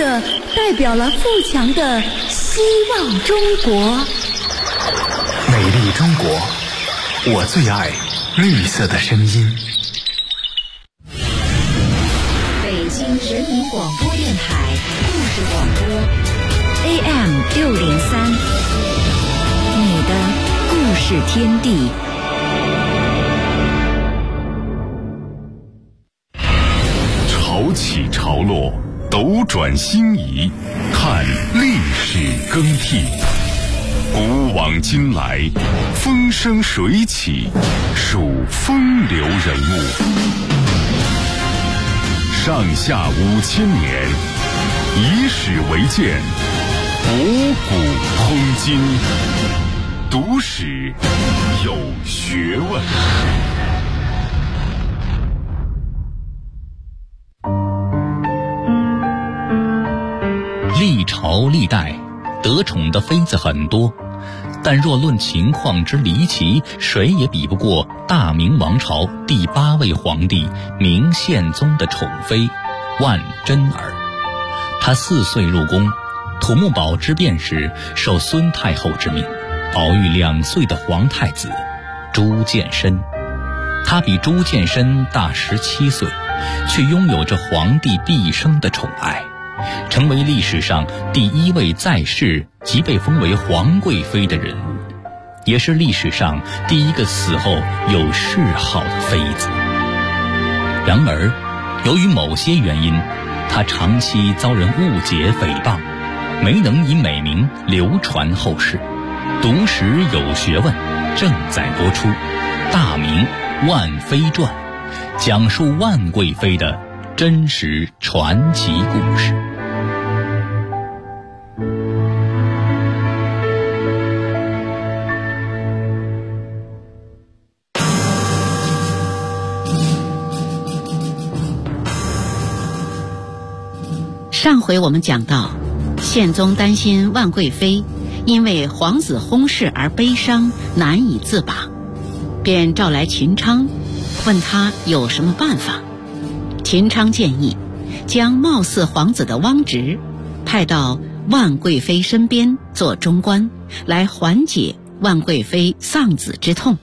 色代表了富强的希望中国。 美丽中国，我最爱绿色的声音。 北京人民广播电台故事广播 AM603，你的故事天地。 潮起潮落，斗转星移，看历史更替。古往今来，风生水起，数风流人物。上下5000年，以史为鉴，博古通今。读史有学问。 历朝历代得宠的妃子很多，但若论情况之离奇，谁也比不过大明王朝第8位皇帝明宪宗的宠妃万贞儿。她4岁入宫，土木堡之变时受孙太后之命，保育2岁的皇太子朱见深。她比朱见深大17岁，却拥有着皇帝毕生的宠爱，成为历史上第1位在世即被封为皇贵妃的人物，也是历史上第1个死后有谥号的妃子。然而，由于某些原因，她长期遭人误解诽谤，没能以美名流传后世。读史有学问正在播出《大明万妃传》，讲述万贵妃的真实传奇故事。 上回我们讲到，宪宗担心万贵妃因为皇子薨逝而悲伤难以自拔，便召来秦昌，问他有什么办法。秦昌建议将貌似皇子的汪直派到万贵妃身边做中官，来缓解万贵妃丧子之痛。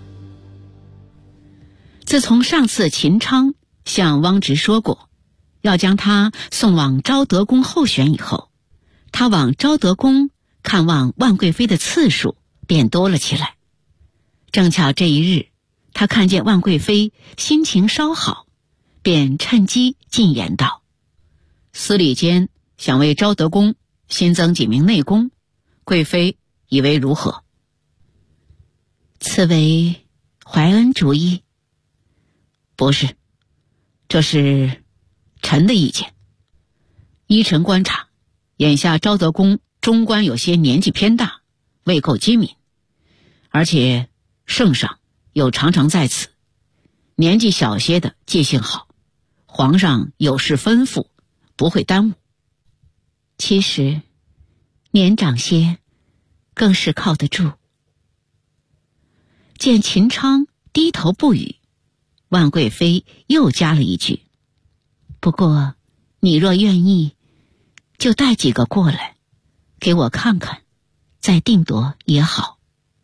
自从上次秦昌向汪直说过要将他送往昭德宫候选以后，他往昭德宫看望万贵妃的次数便多了起来。正巧这一日，他看见万贵妃心情稍好，便趁机进言道：司礼监想为昭德宫新增几名内宫，贵妃以为如何？此为怀恩主意？不是，这是臣的意见。依臣观察，眼下昭德宫中官有些年纪偏大，未够机敏，而且圣上又常常在此，年纪小些的记性好，皇上有事吩咐，不会耽误。其实年长些更是靠得住。见秦昌低头不语，万贵妃又加了一句：不过你若愿意，就带几个过来给我看看，再定夺也好。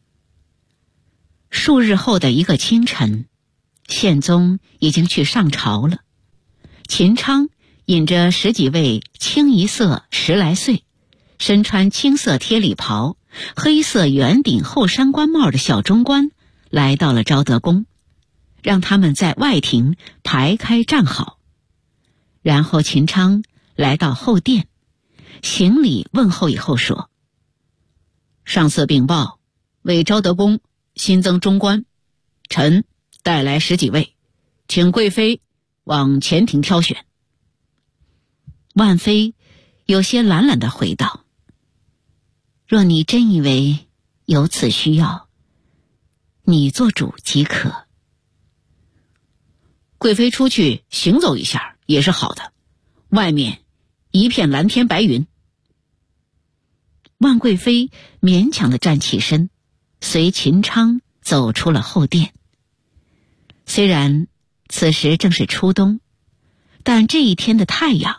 数日后的一个清晨，宪宗已经去上朝了。秦昌引着10几位清一色10来岁，身穿青色贴里袍、黑色圆顶后山官帽的小中官来到了昭德宫，让他们在外庭排开站好。然后秦昌来到后殿，行礼问候以后说：上次禀报，为昭德宫新增中官，臣带来10几位，请贵妃往前庭挑选。万妃有些懒懒地回道：若你真以为有此需要，你做主即可。贵妃出去行走一下也是好的，外面一片蓝天白云。万贵妃勉强地站起身，随秦昌走出了后殿。虽然此时正是初冬，但这一天的太阳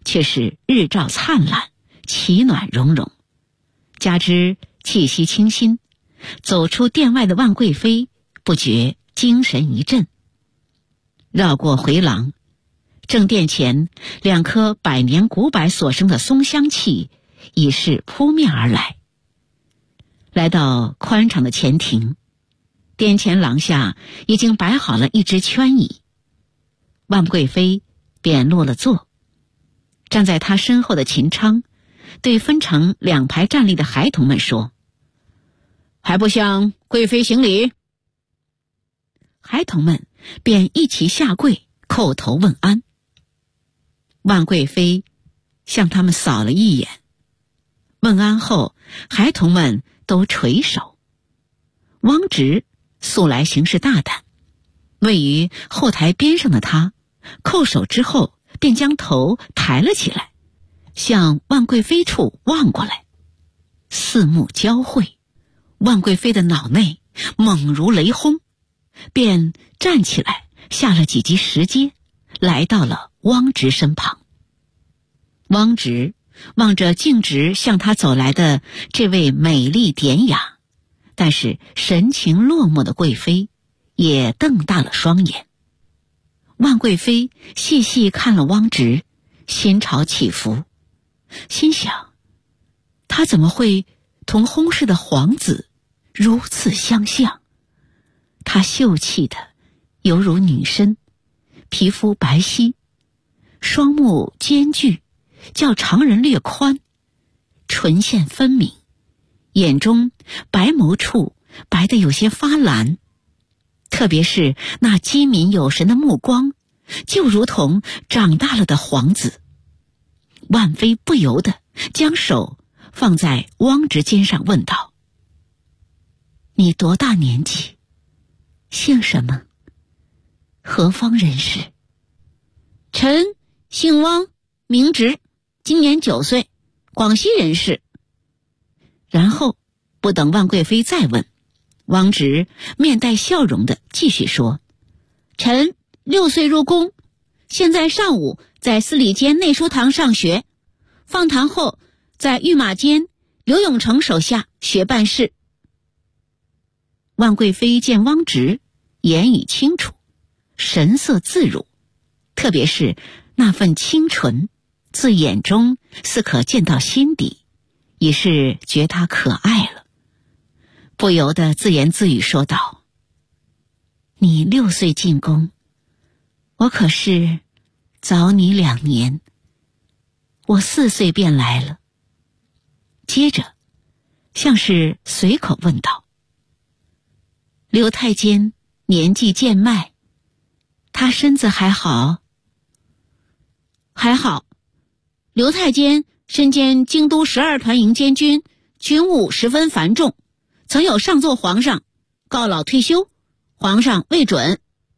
却是日照灿烂，其暖融融。加之气息清新，走出殿外的万贵妃不觉精神一振。绕过回廊，正殿前2棵百年古柏所生的松香气已是扑面而来。来到宽敞的前庭，殿前廊下已经摆好了一只圈椅，万贵妃便落了座。站在她身后的秦昌对分成2排站立的孩童们说：“还不向贵妃行礼？”孩童们便一齐下跪叩头问安。万贵妃向他们扫了一眼，问安后，孩童们都垂首。汪直素来行事大胆，位于后台边上的他叩首之后，便将头抬了起来，向万贵妃处望过来。四目交汇，万贵妃的脑内猛如雷轰，便站起来下了几级石阶，来到了汪直身旁。汪直望着径直向他走来的这位美丽典雅但是神情落寞的贵妃，也瞪大了双眼。万贵妃细细看了汪直，心潮起伏，心想他怎么会同薨逝的皇子如此相像？他秀气的犹如女身，皮肤白皙，双目间距较常人略宽，唇线分明，眼中白眸处白得有些发蓝，特别是那机敏有神的目光，就如同长大了的皇子。万妃不由得将手放在汪直肩上问道：“你多大年纪？姓什么？何方人士？”“臣姓汪，名直，今年9岁，广西人士。”然后不等万贵妃再问，汪直面带笑容地继续说：“臣6岁入宫，现在上午在司礼监内书堂上学，放堂后在御马监刘永成手下学办事。”万贵妃见汪直言语清楚，神色自如，特别是那份清纯，自眼中似可见到心底，已是觉他可爱了，不由得自言自语说道：“你6岁进宫，我可是早你2年，我4岁便来了。”接着像是随口问道：“刘太监年纪渐迈，他身子还好？”“还好，刘太监身兼京都12团营监军，军务十分繁重，曾有上奏皇上告老退休，皇上未准。”“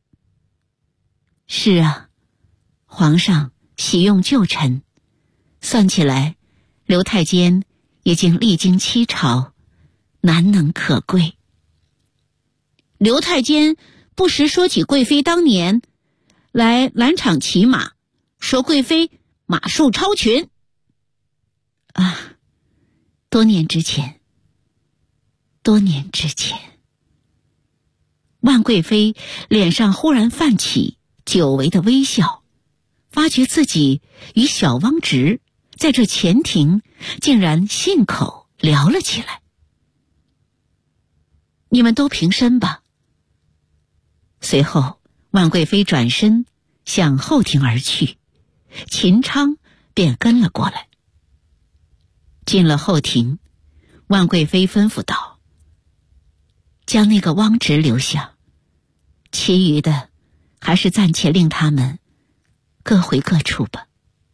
是啊，皇上喜用旧臣，算起来刘太监已经历经7朝，难能可贵。”“刘太监不时说起贵妃当年来兰场骑马，说贵妃马术超群。”“啊，多年之前。”万贵妃脸上忽然泛起久违的微笑，发觉自己与小汪直在这前庭竟然信口聊了起来。“你们都平身吧。”随后万贵妃转身向后庭而去，秦昌便跟了过来。进了后庭，万贵妃吩咐道：“将那个汪直留下，其余的还是暂且令他们各回各处吧。”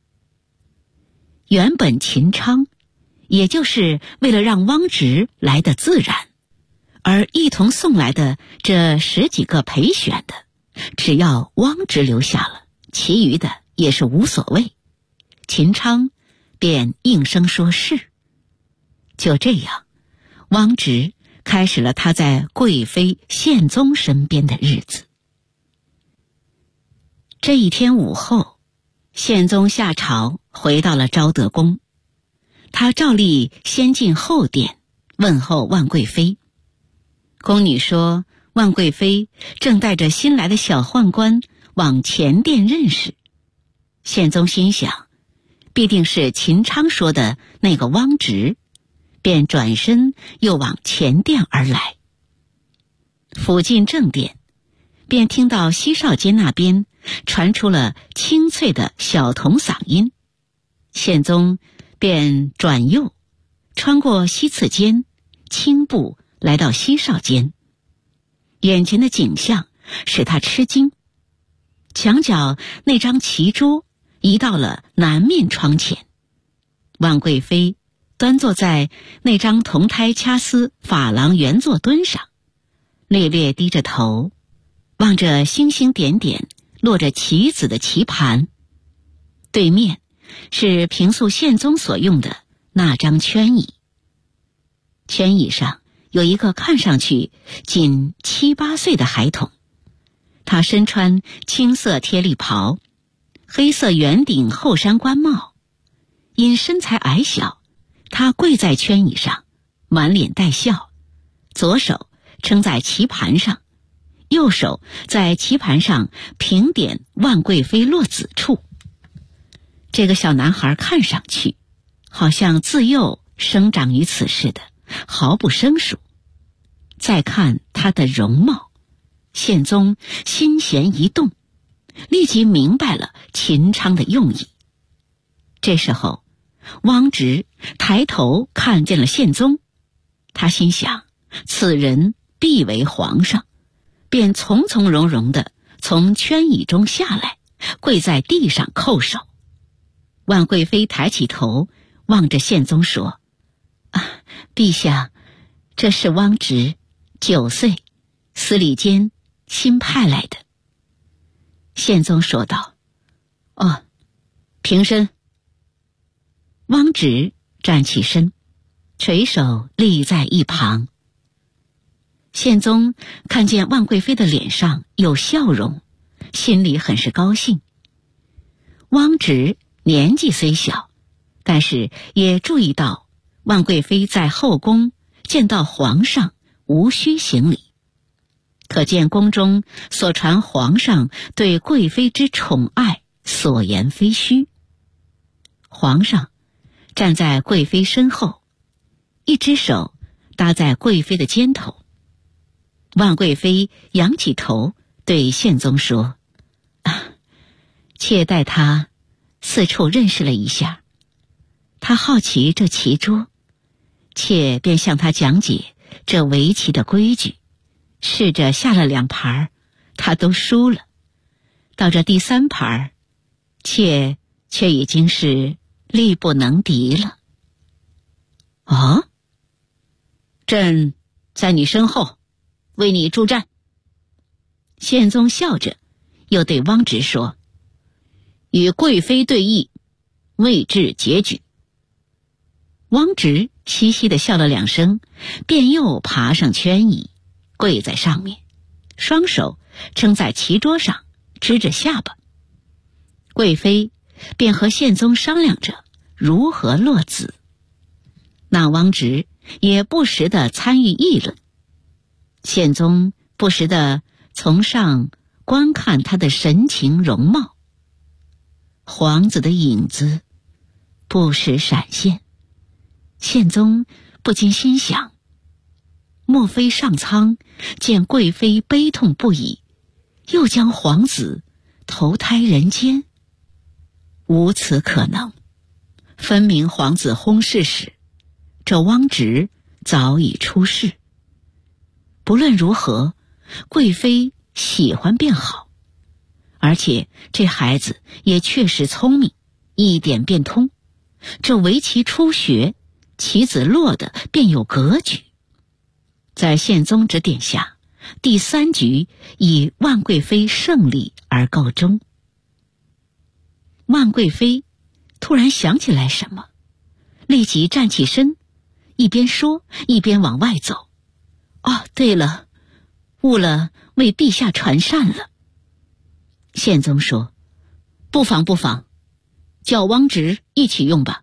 原本秦昌也就是为了让汪直来得自然，而一同送来的这10几个陪选的，只要汪直留下了，其余的也是无所谓。秦昌便应声说是。就这样，汪直开始了他在贵妃宪宗身边的日子。这一天午后， 宪宗下朝，回到了昭德宫。他照例先进后殿问候万贵妃。宫女说，万贵妃正带着新来的小宦官往前殿认识。宪宗心想，必定是秦昌说的那个汪直，便转身又往前殿而来。甫进正殿，便听到西少监那边传出了清脆的小童嗓音。宪宗便转右，穿过西次间，轻步来到西少监。眼前的景象使他吃惊，墙角那张棋桌移到了南面窗前，万贵妃端坐在那张铜胎掐丝珐琅圆坐墩上，略略低着头，望着星星点点落着棋子的棋盘。对面是平素宪宗所用的那张圈椅，圈椅上有一个看上去仅7、8岁的孩童，他身穿青色贴力袍，黑色圆顶厚衫官帽。因身材矮小，他跪在圈椅上，满脸带笑，左手撑在棋盘上，右手在棋盘上平点万贵妃落子处。这个小男孩看上去好像自幼生长于此似的，毫不生疏。再看他的容貌，宪宗心弦一动，立即明白了秦昌的用意。这时候，汪直抬头看见了宪宗，他心想此人必为皇上，便从从容容地从圈椅中下来，跪在地上叩首。万贵妃抬起头望着宪宗说，陛下，这是汪直9岁，司礼监新派来的。宪宗说道，平身。汪直站起身，垂手立在一旁。宪宗看见万贵妃的脸上有笑容，心里很是高兴。汪直年纪虽小，但是也注意到万贵妃在后宫见到皇上无需行礼，可见宫中所传皇上对贵妃之宠爱所言非虚。皇上站在贵妃身后，一只手搭在贵妃的肩头。万贵妃仰起头对宪宗说，妾带他四处认识了一下，他好奇这棋桌，妾便向他讲解这围棋的规矩，试着下了2盘，他都输了。到这第3盘，妾却已经是力不能敌了。朕在你身后为你助战。宪宗笑着又对汪直说，与贵妃对弈，未至结局。汪直嘻嘻地笑了2声，便又爬上圈椅，跪在上面，双手撑在棋桌上，支着下巴。贵妃便和宪宗商量着如何落子。那汪直也不时地参与议论，宪宗不时地从上观看他的神情容貌。皇子的影子不时闪现，宪宗不禁心想，莫非上苍见贵妃悲痛不已，又将皇子投胎人间？无此可能，分明皇子薨逝时，这汪直早已出世。不论如何，贵妃喜欢便好，而且这孩子也确实聪明，一点便通。这围棋初学，棋子落得便有格局。在宪宗指点下，第3局以万贵妃胜利而告终。万贵妃突然想起来什么，立即站起身，一边说一边往外走。对了，误了为陛下传膳了。宪宗说，不妨， 叫汪直一起用吧。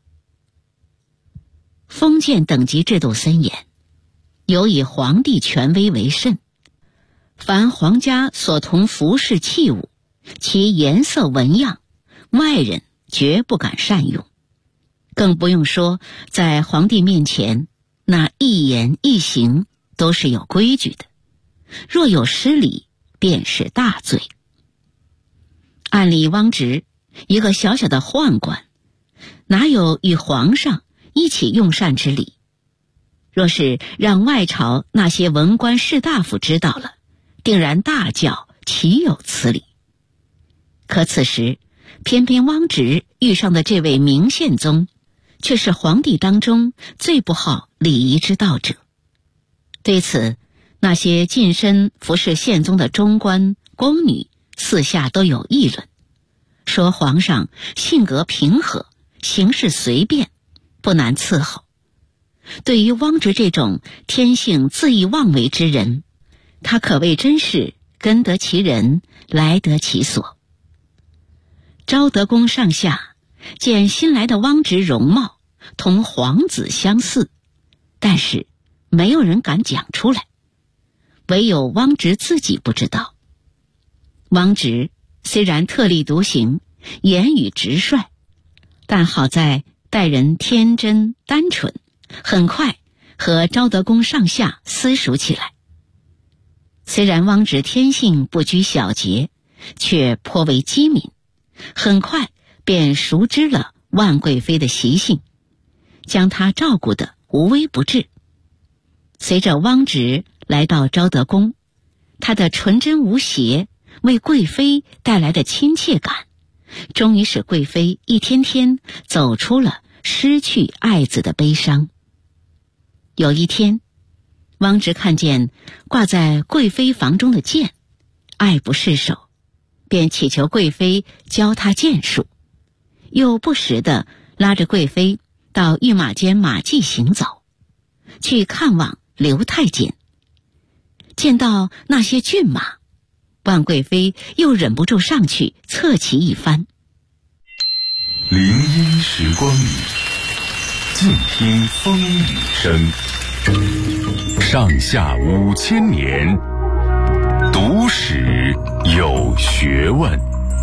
封建等级制度森严，尤以皇帝权威为甚，凡皇家所同服饰器物，其颜色纹样，外人绝不敢擅用。更不用说在皇帝面前，那一言一行都是有规矩的，若有失礼，便是大罪。按理汪直一个小小的宦官，哪有与皇上一起用膳之理？若是让外朝那些文官士大夫知道了，定然大叫岂有此理。可此时偏偏汪直遇上的这位明宪宗，却是皇帝当中最不好礼仪之道者。对此，那些近身服侍宪宗的中官宫女私下都有议论，说皇上性格平和，行事随便，不难伺候。对于汪直这种天性恣意妄为之人，他可谓真是根得其人，来得其所。昭德宫上下见新来的汪直容貌同皇子相似，但是没有人敢讲出来，唯有汪直自己不知道。汪直虽然特立独行，言语直率，但好在待人天真单纯，很快和昭德宫上下私熟起来。虽然汪直天性不拘小节，却颇为机敏，很快便熟知了万贵妃的习性，将她照顾得无微不至。随着汪直来到昭德宫，他的纯真无邪为贵妃带来的亲切感，终于使贵妃一天天走出了失去爱子的悲伤。有一天，汪直看见挂在贵妃房中的剑，爱不释手，便祈求贵妃教他剑术，又不时地拉着贵妃到御马监马驥行走，去看望刘太监。见到那些骏马，万贵妃又忍不住上去侧骑一番。 林荫时光里，静听风雨声。上下5000年，读史有学问。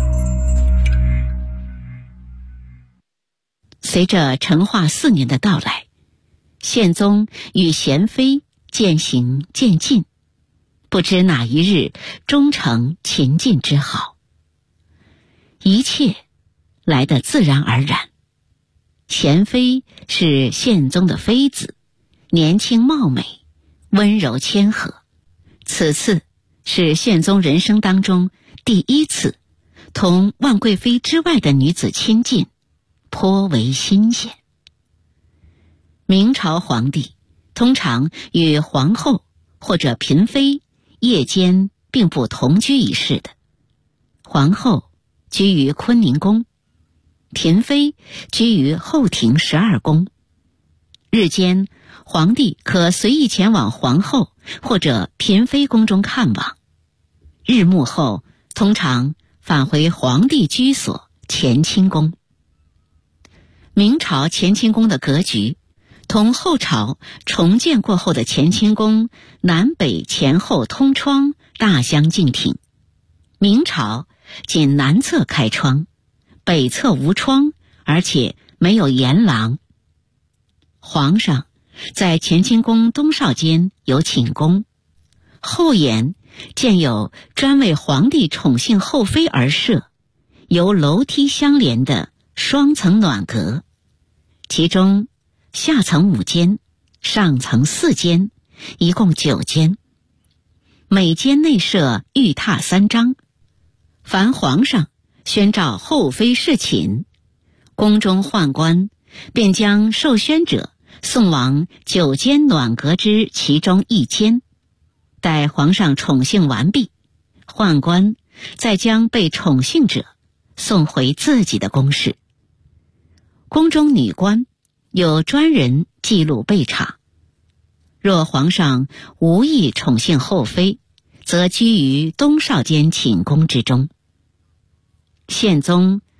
随着成化4年的到来，宪宗与贤妃渐行渐近，不知哪一日终成秦晋之好。一切来得自然而然。贤妃是宪宗的妃子，年轻貌美，温柔谦和。此次是宪宗人生当中第一次同万贵妃之外的女子亲近，颇为新鲜。明朝皇帝通常与皇后或者嫔妃夜间并不同居一室的，皇后居于坤宁宫，嫔妃居于后庭12宫。日间皇帝可随意前往皇后或者嫔妃宫中看望，日暮后通常返回皇帝居所乾清宫。明朝乾清宫的格局同后朝重建过后的乾清宫南北前后通窗大相径庭。明朝仅南侧开窗，北侧无窗，而且没有檐廊。皇上在乾清宫东少间有寝宫，后檐建有专为皇帝宠幸后妃而设，由楼梯相连的双层暖阁，其中下层5间，上层4间，一共9间。每间内设玉榻3张。凡皇上宣召后妃侍寝，宫中宦官便将受宣者送往9间暖阁之其中1间，待皇上宠幸完毕，宦官再将被宠幸者送回自己的宫室。宫中女官有专人记录备查，若皇上无意宠幸后妃，则居于东少间寝宫之中。宪宗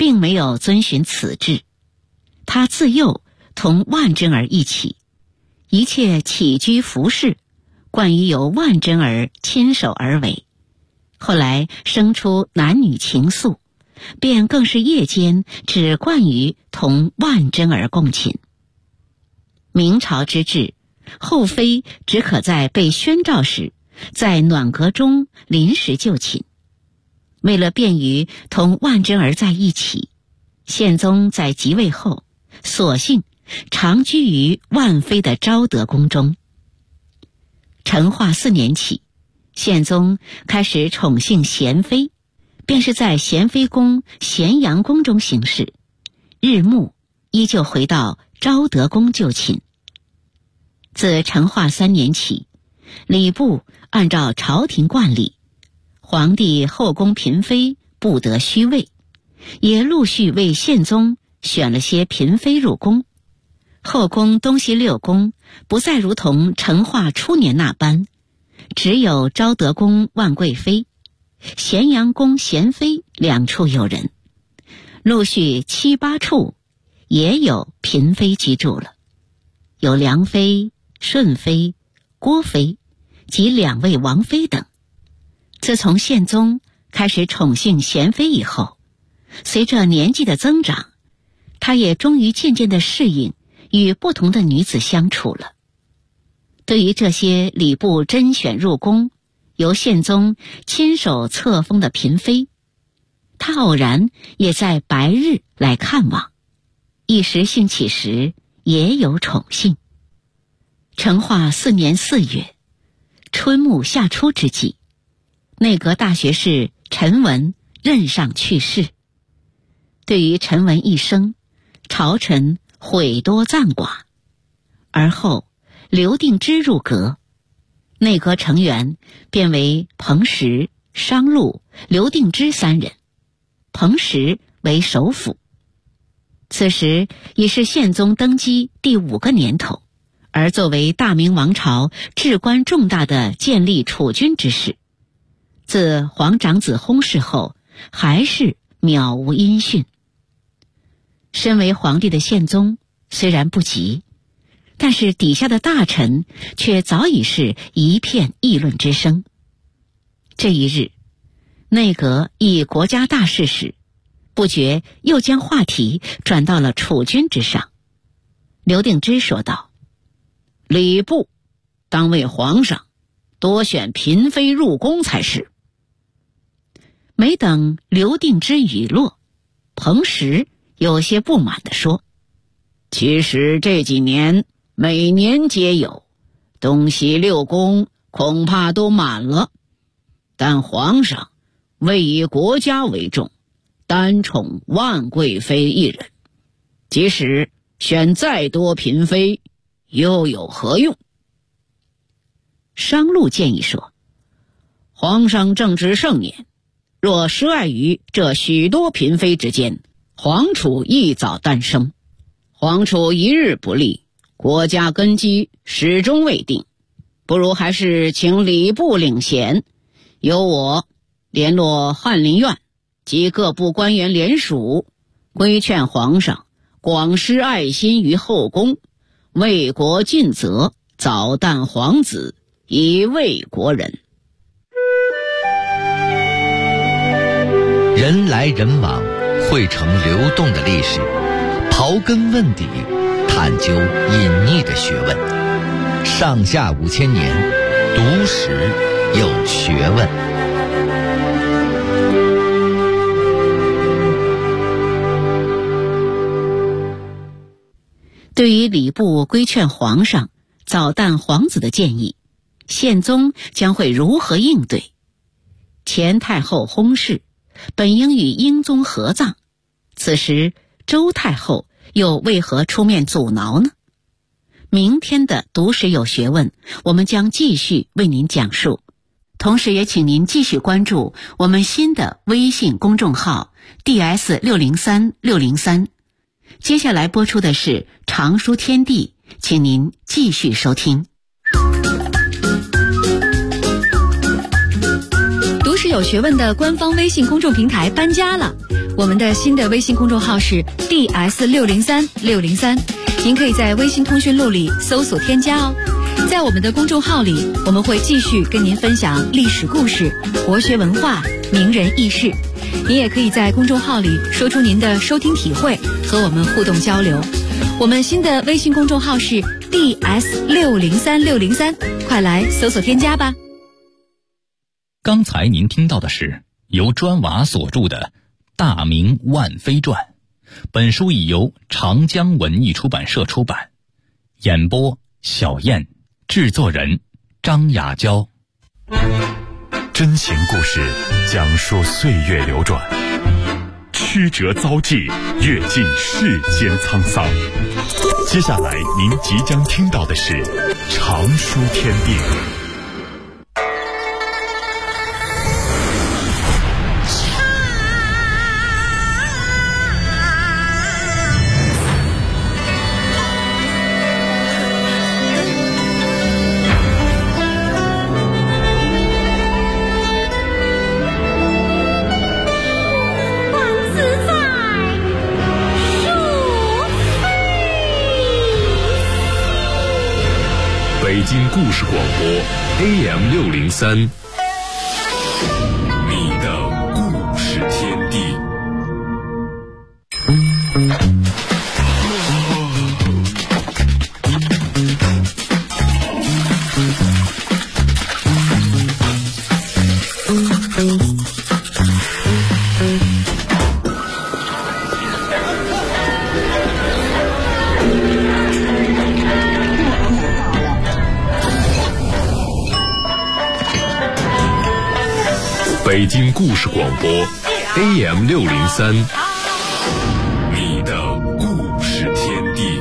并没有遵循此制，他自幼同万贞儿一起，一切起居服饰惯于由万贞儿亲手而为。后来生出男女情愫，便更是夜间只惯于同万贞儿共寝。明朝之治，后妃只可在被宣召时，在暖阁中临时就寝。为了便于同万贞儿在一起，宪宗在即位后，索性常居于万妃的昭德宫中。成化4年起，宪宗开始宠幸贤妃，便是在贤妃宫咸阳宫中行事，日暮依旧回到昭德宫就寝。自成化3年起，礼部按照朝廷惯例，皇帝后宫嫔妃不得虚位，也陆续为宪宗选了些嫔妃入宫。后宫东西6宫不再如同成化初年那般，只有昭德宫万贵妃、咸阳宫贤妃2处有人，陆续7、8处也有嫔妃居住了，有梁妃、顺妃、郭妃及2位王妃等。自从宪宗开始宠幸贤妃以后，随着年纪的增长，他也终于渐渐地适应与不同的女子相处了。对于这些礼部甄选入宫，由宪宗亲手册封的嫔妃，他偶然也在白日来看望，一时兴起时也有宠幸。成化4年4月，春暮夏初之际，内阁大学士陈文任上去世。对于陈文一生，朝臣悔多赞寡。而后刘定之入阁，内阁成员变为彭实、商禄、刘定之3人，彭实为首辅。此时已是宪宗登基第5个年头，而作为大明王朝至关重大的建立储君之事，自皇长子薨逝后，还是渺无音讯。身为皇帝的宪宗虽然不急，但是底下的大臣却早已是一片议论之声。这一日，内阁议国家大事时，不觉又将话题转到了储君之上。刘定之说道：“礼部当为皇上多选嫔妃入宫才是。”没等刘定之语落，彭实有些不满地说：“其实这几年每年皆有，东西6宫恐怕都满了，但皇上未以国家为重，单宠万贵妃一人，即使选再多嫔妃，又有何用？”商禄建议说：“皇上正值盛年，若失爱于这许多嫔妃之间，皇储一早诞生，皇储一日不立，国家根基始终未定，不如还是请礼部领衔，由我联络翰林院及各部官员联署，规劝皇上广施爱心于后宫，为国尽责，早诞皇子，以慰国人。” 人来人往，汇成流动的历史，刨根问底，探究隐匿的学问。上下5000年，读史有学问。 对于礼部规劝皇上早诞皇子的建议，宪宗将会如何应对？前太后薨逝，本应与英宗合葬，此时周太后又为何出面阻挠呢？明天的读史有学问，我们将继续为您讲述，同时也请您继续关注我们新的微信公众号 DS603603。接下来播出的是常书天地，请您继续收听。 读史有学问的官方微信公众平台搬家了， 我们的新的微信公众号是 DS603603，您可以在微信通讯录里搜索添加哦。在我们的公众号里，我们会继续跟您分享历史故事、国学文化、名人轶事。您也可以在公众号里说出您的收听体会，和我们互动交流。我们新的微信公众号是 DS603603，快来搜索添加吧。 刚才您听到的是由砖瓦所著的《大明万妃传》，本书已由长江文艺出版社出版。演播小燕，制作人张雅娇。 真情故事讲述岁月流转，曲折遭际，阅尽世间沧桑。接下来您即将听到的是常书天地。 北京故事广播 AM603， 你的故事天地。北京故事广播 AM603， 你的故事天地。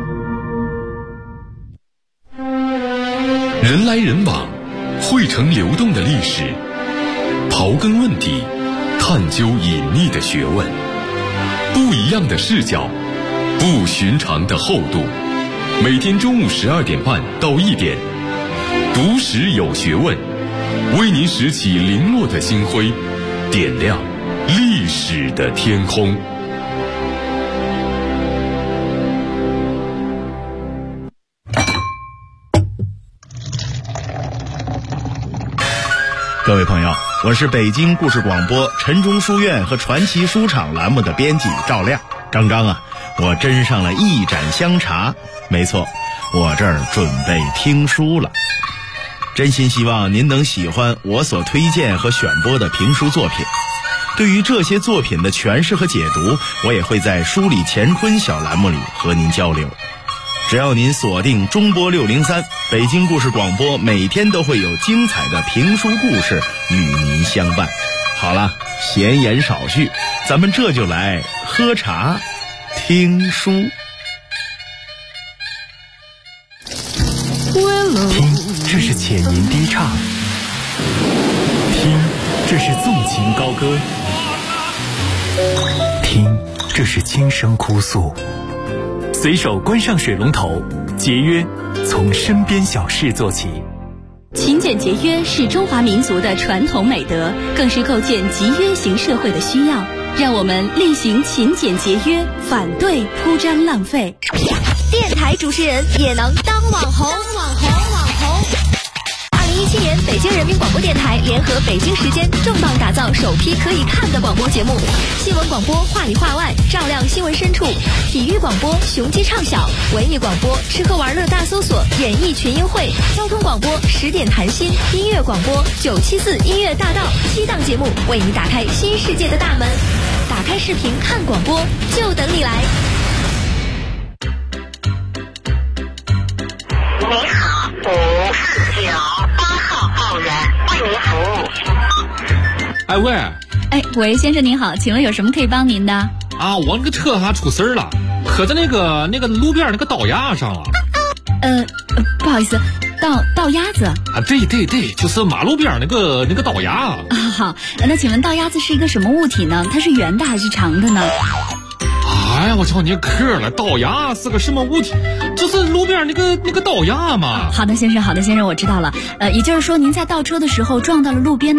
人来人往，汇成流动的历史，刨根问底，探究隐秘的学问，不一样的视角，不寻常的厚度。每天中午12点半到1点，读史有学问，为您拾起零落的星辉，点亮历史的天空。 各位朋友，我是北京故事广播陈中书院和传奇书场栏目的编辑赵亮。刚刚我斟上了一盏香茶，没错，我这儿准备听书了。真心希望您能喜欢我所推荐和选播的评书作品。对于这些作品的诠释和解读，我也会在书里乾坤小栏目里和您交流。只要您锁定中波603，北京故事广播每天都会有精彩的评书故事与您相伴。好了，闲言少叙，咱们这就来喝茶听书。 听，这是浅吟低唱；听，这是纵情高歌；听，这是轻声哭诉。随手关上水龙头，节约从身边小事做起。 勤俭节约是中华民族的传统美德，更是构建集约型社会的需要。让我们厉行勤俭节约，反对铺张浪费。 电台主持人也能当网红。2017年，北京人民广播电台联合北京时间重磅打造首批可以看的广播节目：新闻广播话里话外，照亮新闻深处；体育广播雄鸡唱晓；文艺广播吃喝玩乐大搜索，演艺群英会；交通广播10点谈心；音乐广播974音乐大道，7档节目为你打开新世界的大门。打开视频看广播，就等你来。 你好，549，8号报员为您服务。 哎喂， 喂，先生您好，请问有什么可以帮您的？ 啊，我那个车出事儿了，磕在那个路边那个倒牙上了。 不好意思，倒鸭子啊？对，就是马路边那个倒牙啊。 好，那请问倒鸭子是一个什么物体呢？它是圆的还是长的呢？ 哎呀，我瞧你磕了，倒牙是个什么物体？就是路边那个倒牙嘛。 好的，先生，我知道了。也就是说，您在倒车的时候撞到了路边